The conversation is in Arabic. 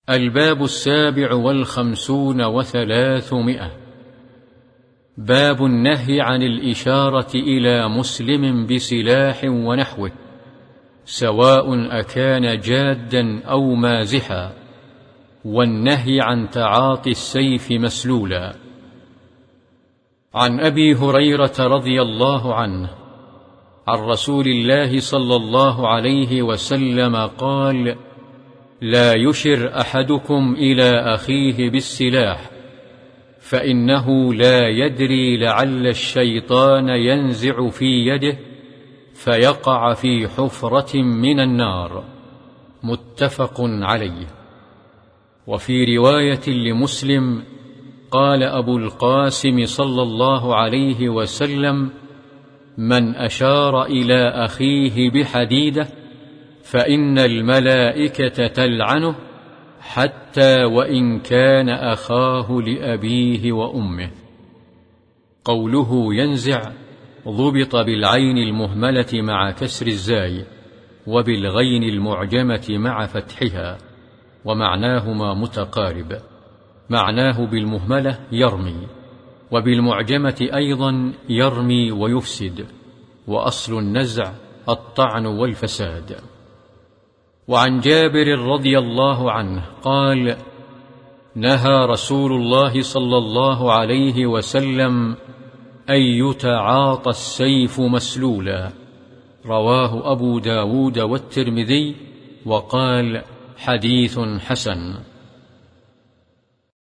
الباب 57 و300. باب النهي عن الإشارة إلى مسلم بسلاح ونحوه، سواء أكان جادا أو مازحا، والنهي عن تعاطي السيف مسلولا. عن أبي هريرة رضي الله عنه عن رسول الله صلى الله عليه وسلم قال: لا يشر أحدكم إلى أخيه بالسلاح، فإنه لا يدري لعل الشيطان ينزع في يده فيقع في حفرة من النار. متفق عليه. وفي رواية لمسلم قال أبو القاسم صلى الله عليه وسلم: من أشار إلى أخيه بحديدة فإن الملائكة تلعنه حتى وإن كان أخاه لأبيه وأمه. قوله ينزع ضبط بالعين المهملة مع كسر الزاي، وبالغين المعجمة مع فتحها، ومعناهما متقارب. معناه بالمهملة يرمي، وبالمعجمة أيضا يرمي ويفسد، وأصل النزع الطعن والفساد. وعن جابر رضي الله عنه قال: نهى رسول الله صلى الله عليه وسلم أن يتعاطى السيف مسلولا. رواه أبو داود والترمذي، وقال: حديث حسن.